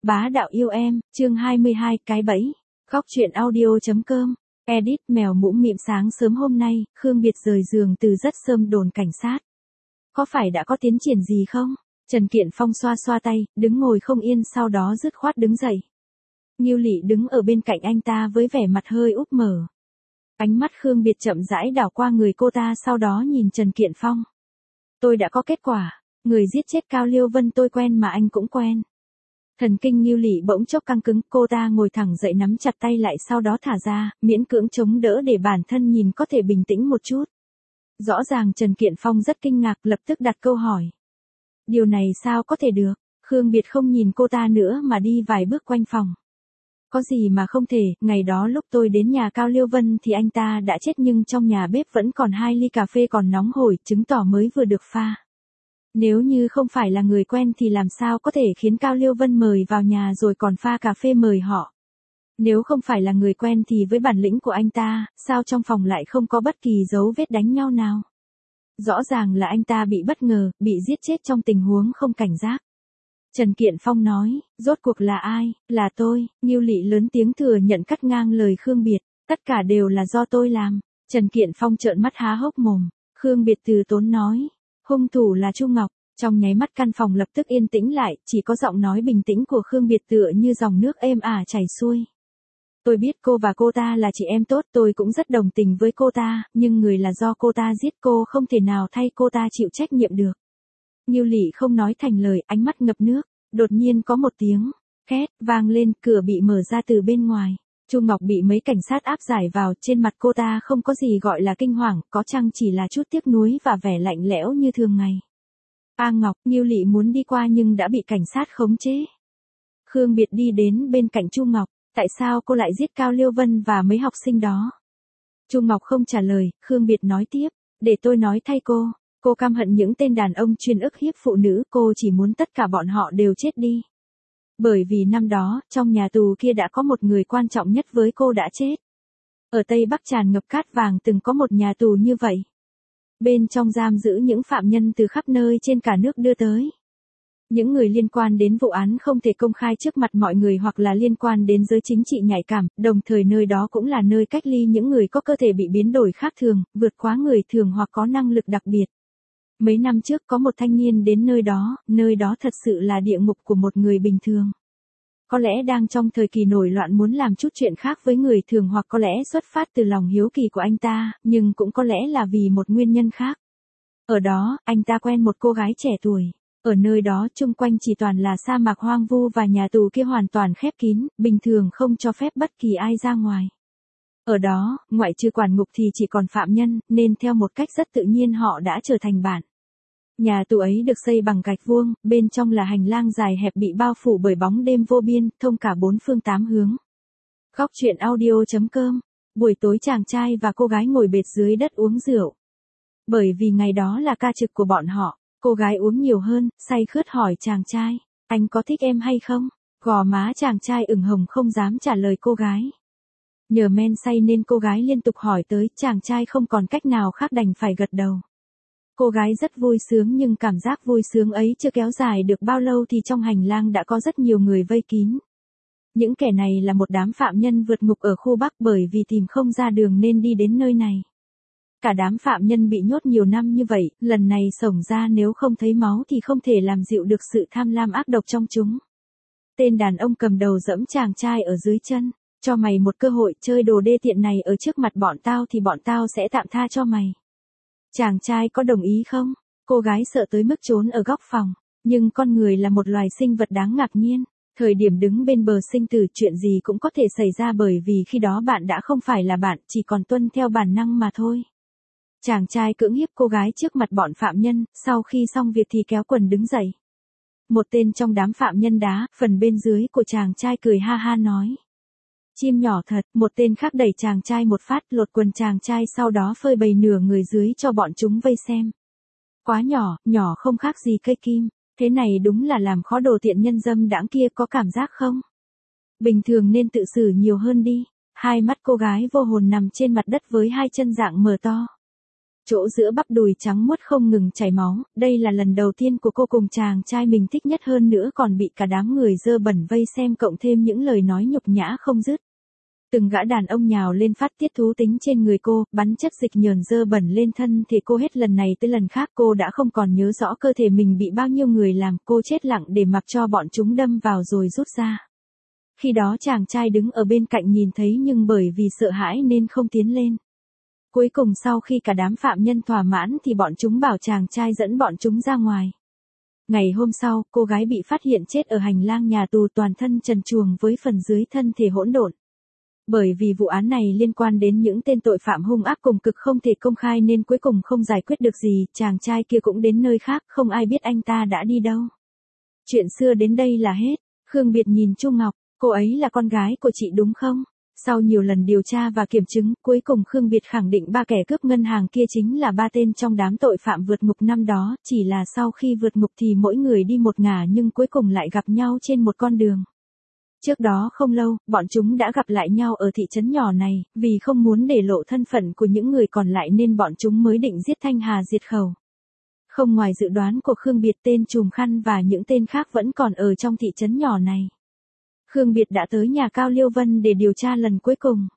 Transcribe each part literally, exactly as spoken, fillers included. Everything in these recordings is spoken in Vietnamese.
Bá đạo yêu em, chương hai mươi hai, cái bẫy. Góc truyện audio.com. Edit mèo mũm mĩm. Sáng sớm hôm nay, Khương Biệt rời giường từ rất sớm đồn cảnh sát. Có phải đã có tiến triển gì không? Trần Kiện Phong xoa xoa tay, đứng ngồi không yên, sau đó dứt khoát đứng dậy. Ngưu Lị đứng ở bên cạnh anh ta với vẻ mặt hơi úp mở. Ánh mắt Khương Biệt chậm rãi đảo qua người cô ta, sau đó nhìn Trần Kiện Phong. Tôi đã có kết quả, người giết chết Cao Liêu Vân tôi quen mà anh cũng quen. Thần kinh Ngưu Lị bỗng chốc căng cứng, cô ta ngồi thẳng dậy nắm chặt tay lại, sau đó thả ra, miễn cưỡng chống đỡ để bản thân nhìn có thể bình tĩnh một chút. Rõ ràng Trần Kiện Phong rất kinh ngạc, lập tức đặt câu hỏi. Điều này sao có thể được? Khương Biệt không nhìn cô ta nữa mà đi vài bước quanh phòng. Có gì mà không thể, ngày đó lúc tôi đến nhà Cao Liêu Vân thì anh ta đã chết, nhưng trong nhà bếp vẫn còn hai ly cà phê còn nóng hổi, chứng tỏ mới vừa được pha. Nếu như không phải là người quen thì làm sao có thể khiến Cao Liêu Vân mời vào nhà rồi còn pha cà phê mời họ. Nếu không phải là người quen thì với bản lĩnh của anh ta, sao trong phòng lại không có bất kỳ dấu vết đánh nhau nào? Rõ ràng là anh ta bị bất ngờ, bị giết chết trong tình huống không cảnh giác. Trần Kiện Phong nói, rốt cuộc là ai? Là tôi. Ngưu Lị lớn tiếng thừa nhận, cắt ngang lời Khương Biệt. Tất cả đều là do tôi làm. Trần Kiện Phong trợn mắt há hốc mồm. Khương Biệt từ tốn nói, hung thủ là Chu Ngọc. Trong nháy mắt căn phòng lập tức yên tĩnh lại, chỉ có giọng nói bình tĩnh của Khương Biệt tựa như dòng nước êm ả chảy xuôi. Tôi biết cô và cô ta là chị em tốt, tôi cũng rất đồng tình với cô ta, nhưng người là do cô ta giết, cô không thể nào thay cô ta chịu trách nhiệm được. Ngưu Lị không nói thành lời, ánh mắt ngập nước. Đột nhiên có một tiếng két vang lên, cửa bị mở ra từ bên ngoài. Chu Ngọc bị mấy cảnh sát áp giải vào, trên mặt cô ta không có gì gọi là kinh hoàng, có chăng chỉ là chút tiếc nuối và vẻ lạnh lẽo như thường ngày. A Ngọc, Ngưu Lị muốn đi qua nhưng đã bị cảnh sát khống chế. Khương Biệt đi đến bên cạnh Chu Ngọc, tại sao cô lại giết Cao Liêu Vân và mấy học sinh đó? Chu Ngọc không trả lời, Khương Biệt nói tiếp, để tôi nói thay cô. Cô căm hận những tên đàn ông chuyên ức hiếp phụ nữ, cô chỉ muốn tất cả bọn họ đều chết đi. Bởi vì năm đó, trong nhà tù kia đã có một người quan trọng nhất với cô đã chết. Ở Tây Bắc tràn ngập cát vàng từng có một nhà tù như vậy. Bên trong giam giữ những phạm nhân từ khắp nơi trên cả nước đưa tới. Những người liên quan đến vụ án không thể công khai trước mặt mọi người hoặc là liên quan đến giới chính trị nhạy cảm, đồng thời nơi đó cũng là nơi cách ly những người có cơ thể bị biến đổi khác thường, vượt quá người thường hoặc có năng lực đặc biệt. Mấy năm trước có một thanh niên đến nơi đó, nơi đó thật sự là địa ngục của một người bình thường. Có lẽ đang trong thời kỳ nổi loạn muốn làm chút chuyện khác với người thường, hoặc có lẽ xuất phát từ lòng hiếu kỳ của anh ta, nhưng cũng có lẽ là vì một nguyên nhân khác. Ở đó, anh ta quen một cô gái trẻ tuổi. Ở nơi đó chung quanh chỉ toàn là sa mạc hoang vu và nhà tù kia hoàn toàn khép kín, bình thường không cho phép bất kỳ ai ra ngoài. Ở đó, ngoại trừ quản ngục thì chỉ còn phạm nhân, nên theo một cách rất tự nhiên họ đã trở thành bạn. Nhà tù ấy được xây bằng gạch vuông, bên trong là hành lang dài hẹp bị bao phủ bởi bóng đêm vô biên, thông cả bốn phương tám hướng. Góc truyện audio.com. Buổi tối chàng trai và cô gái ngồi bệt dưới đất uống rượu. Bởi vì ngày đó là ca trực của bọn họ, cô gái uống nhiều hơn, say khướt hỏi chàng trai, anh có thích em hay không? Gò má chàng trai ửng hồng không dám trả lời cô gái. Nhờ men say nên cô gái liên tục hỏi tới, chàng trai không còn cách nào khác đành phải gật đầu. Cô gái rất vui sướng, nhưng cảm giác vui sướng ấy chưa kéo dài được bao lâu thì trong hành lang đã có rất nhiều người vây kín. Những kẻ này là một đám phạm nhân vượt ngục ở khu Bắc, bởi vì tìm không ra đường nên đi đến nơi này. Cả đám phạm nhân bị nhốt nhiều năm như vậy, lần này xổng ra nếu không thấy máu thì không thể làm dịu được sự tham lam ác độc trong chúng. Tên đàn ông cầm đầu giẫm chàng trai ở dưới chân, cho mày một cơ hội, chơi đồ đê tiện này ở trước mặt bọn tao thì bọn tao sẽ tạm tha cho mày. Chàng trai có đồng ý không? Cô gái sợ tới mức trốn ở góc phòng, nhưng con người là một loài sinh vật đáng ngạc nhiên. Thời điểm đứng bên bờ sinh tử, chuyện gì cũng có thể xảy ra, bởi vì khi đó bạn đã không phải là bạn, chỉ còn tuân theo bản năng mà thôi. Chàng trai cưỡng hiếp cô gái trước mặt bọn phạm nhân, sau khi xong việc thì kéo quần đứng dậy. Một tên trong đám phạm nhân đá phần bên dưới của chàng trai, cười ha ha nói. Chim nhỏ thật. Một tên khác đẩy chàng trai một phát, lột quần chàng trai, sau đó phơi bày nửa người dưới cho bọn chúng vây xem. Quá nhỏ, nhỏ không khác gì cây kim. Thế này đúng là làm khó đồ tiện nhân dâm đãng kia, có cảm giác không? Bình thường nên tự xử nhiều hơn đi. Hai mắt cô gái vô hồn nằm trên mặt đất với hai chân dạng mở to. Chỗ giữa bắp đùi trắng muốt không ngừng chảy máu, đây là lần đầu tiên của cô cùng chàng trai mình thích nhất, hơn nữa còn bị cả đám người dơ bẩn vây xem cộng thêm những lời nói nhục nhã không dứt. Từng gã đàn ông nhào lên phát tiết thú tính trên người cô, bắn chất dịch nhờn dơ bẩn lên thân thể cô, hết lần này tới lần khác cô đã không còn nhớ rõ cơ thể mình bị bao nhiêu người làm, cô chết lặng để mặc cho bọn chúng đâm vào rồi rút ra. Khi đó chàng trai đứng ở bên cạnh nhìn thấy nhưng bởi vì sợ hãi nên không tiến lên. Cuối cùng sau khi cả đám phạm nhân thỏa mãn thì bọn chúng bảo chàng trai dẫn bọn chúng ra ngoài. Ngày hôm sau, cô gái bị phát hiện chết ở hành lang nhà tù, toàn thân trần truồng với phần dưới thân thể hỗn độn. Bởi vì vụ án này liên quan đến những tên tội phạm hung ác cùng cực không thể công khai nên cuối cùng không giải quyết được gì, chàng trai kia cũng đến nơi khác, không ai biết anh ta đã đi đâu. Chuyện xưa đến đây là hết. Khương Biệt nhìn Chu Ngọc, cô ấy là con gái của chị đúng không? Sau nhiều lần điều tra và kiểm chứng, cuối cùng Khương Biệt khẳng định ba kẻ cướp ngân hàng kia chính là ba tên trong đám tội phạm vượt ngục năm đó, chỉ là sau khi vượt ngục thì mỗi người đi một ngả nhưng cuối cùng lại gặp nhau trên một con đường. Trước đó không lâu, bọn chúng đã gặp lại nhau ở thị trấn nhỏ này, vì không muốn để lộ thân phận của những người còn lại nên bọn chúng mới định giết Thanh Hà diệt khẩu. Không ngoài dự đoán của Khương Biệt, tên trùm khăn và những tên khác vẫn còn ở trong thị trấn nhỏ này. Khương Biệt đã tới nhà Cao Liêu Vân để điều tra lần cuối cùng.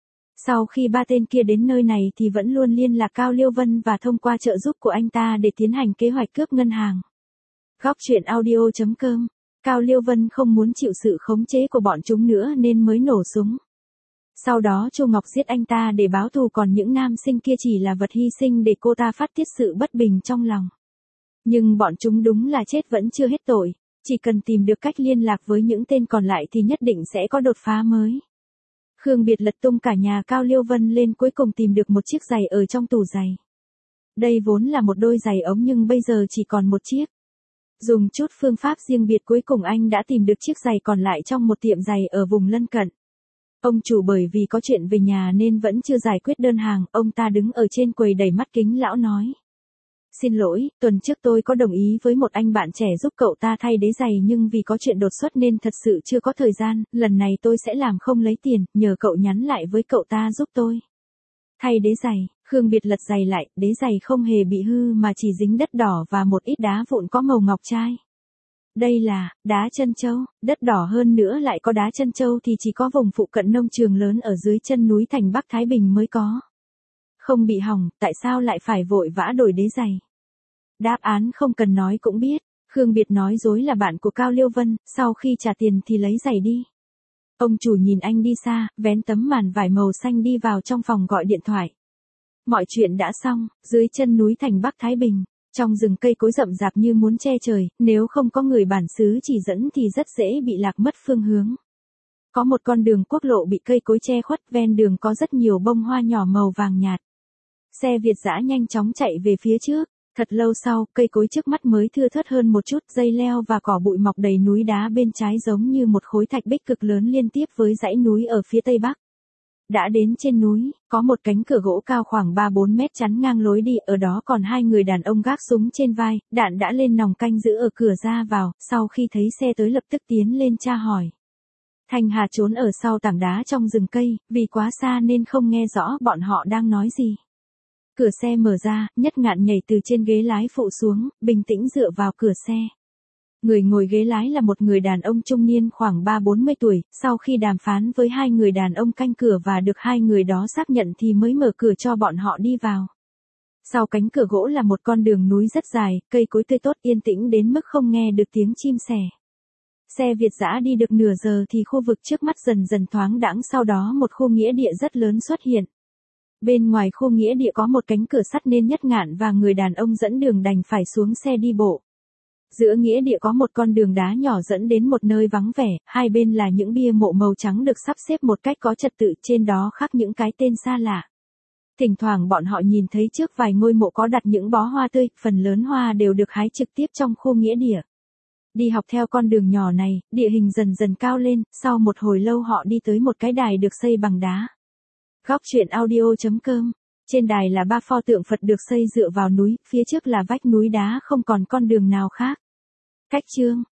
Sau khi ba tên kia đến nơi này thì vẫn luôn liên lạc Cao Liêu Vân và thông qua trợ giúp của anh ta để tiến hành kế hoạch cướp ngân hàng. Góc truyện audio chấm com. Cao Liêu Vân không muốn chịu sự khống chế của bọn chúng nữa nên mới nổ súng. Sau đó Chu Ngọc giết anh ta để báo thù, còn những nam sinh kia chỉ là vật hy sinh để cô ta phát tiết sự bất bình trong lòng. Nhưng bọn chúng đúng là chết vẫn chưa hết tội, chỉ cần tìm được cách liên lạc với những tên còn lại thì nhất định sẽ có đột phá mới. Khương Biệt lật tung cả nhà Cao Liêu Vân lên, cuối cùng tìm được một chiếc giày ở trong tủ giày. Đây vốn là một đôi giày ống nhưng bây giờ chỉ còn một chiếc. Dùng chút phương pháp riêng biệt cuối cùng anh đã tìm được chiếc giày còn lại trong một tiệm giày ở vùng lân cận. Ông chủ bởi vì có chuyện về nhà nên vẫn chưa giải quyết đơn hàng, ông ta đứng ở trên quầy đẩy mắt kính lão nói. Xin lỗi, tuần trước tôi có đồng ý với một anh bạn trẻ giúp cậu ta thay đế giày nhưng vì có chuyện đột xuất nên thật sự chưa có thời gian, lần này tôi sẽ làm không lấy tiền, nhờ cậu nhắn lại với cậu ta giúp tôi. Thay đế giày, Khương Biệt lật giày lại, đế giày không hề bị hư mà chỉ dính đất đỏ và một ít đá vụn có màu ngọc trai. Đây là đá chân châu, đất đỏ hơn nữa lại có đá chân châu thì chỉ có vùng phụ cận nông trường lớn ở dưới chân núi thành Bắc Thái Bình mới có. Không bị hỏng, tại sao lại phải vội vã đổi đế giày? Đáp án không cần nói cũng biết, Khương Biệt nói dối là bạn của Cao Liêu Vân, sau khi trả tiền thì lấy giày đi. Ông chủ nhìn anh đi xa, vén tấm màn vải màu xanh đi vào trong phòng gọi điện thoại. Mọi chuyện đã xong, dưới chân núi thành Bắc Thái Bình, trong rừng cây cối rậm rạp như muốn che trời, nếu không có người bản xứ chỉ dẫn thì rất dễ bị lạc mất phương hướng. Có một con đường quốc lộ bị cây cối che khuất, ven đường có rất nhiều bông hoa nhỏ màu vàng nhạt. Xe Việt dã nhanh chóng chạy về phía trước. Thật lâu sau, cây cối trước mắt mới thưa thớt hơn một chút, dây leo và cỏ bụi mọc đầy núi đá bên trái giống như một khối thạch bích cực lớn liên tiếp với dãy núi ở phía tây bắc. Đã đến trên núi, có một cánh cửa gỗ cao khoảng ba bốn mét chắn ngang lối đi, ở đó còn hai người đàn ông gác súng trên vai, đạn đã lên nòng canh giữ ở cửa ra vào, sau khi thấy xe tới lập tức tiến lên tra hỏi. Thanh Hà trốn ở sau tảng đá trong rừng cây, vì quá xa nên không nghe rõ bọn họ đang nói gì. Cửa xe mở ra, Nhất Ngạn nhảy từ trên ghế lái phụ xuống, bình tĩnh dựa vào cửa xe. Người ngồi ghế lái là một người đàn ông trung niên khoảng ba bốn mươi tuổi, sau khi đàm phán với hai người đàn ông canh cửa và được hai người đó xác nhận thì mới mở cửa cho bọn họ đi vào. Sau cánh cửa gỗ là một con đường núi rất dài, cây cối tươi tốt yên tĩnh đến mức không nghe được tiếng chim sẻ. Xe Việt dã đi được nửa giờ thì khu vực trước mắt dần dần thoáng đãng, sau đó một khu nghĩa địa rất lớn xuất hiện. Bên ngoài khu nghĩa địa có một cánh cửa sắt nên Nhất Ngạn và người đàn ông dẫn đường đành phải xuống xe đi bộ. Giữa nghĩa địa có một con đường đá nhỏ dẫn đến một nơi vắng vẻ, hai bên là những bia mộ màu trắng được sắp xếp một cách có trật tự, trên đó khắc những cái tên xa lạ. Thỉnh thoảng bọn họ nhìn thấy trước vài ngôi mộ có đặt những bó hoa tươi, phần lớn hoa đều được hái trực tiếp trong khu nghĩa địa. Đi học theo con đường nhỏ này, địa hình dần dần cao lên, sau một hồi lâu họ đi tới một cái đài được xây bằng đá. Góc truyện audio chấm com. Trên đài là ba pho tượng Phật được xây dựa vào núi, phía trước là vách núi đá không còn con đường nào khác. Cách chương,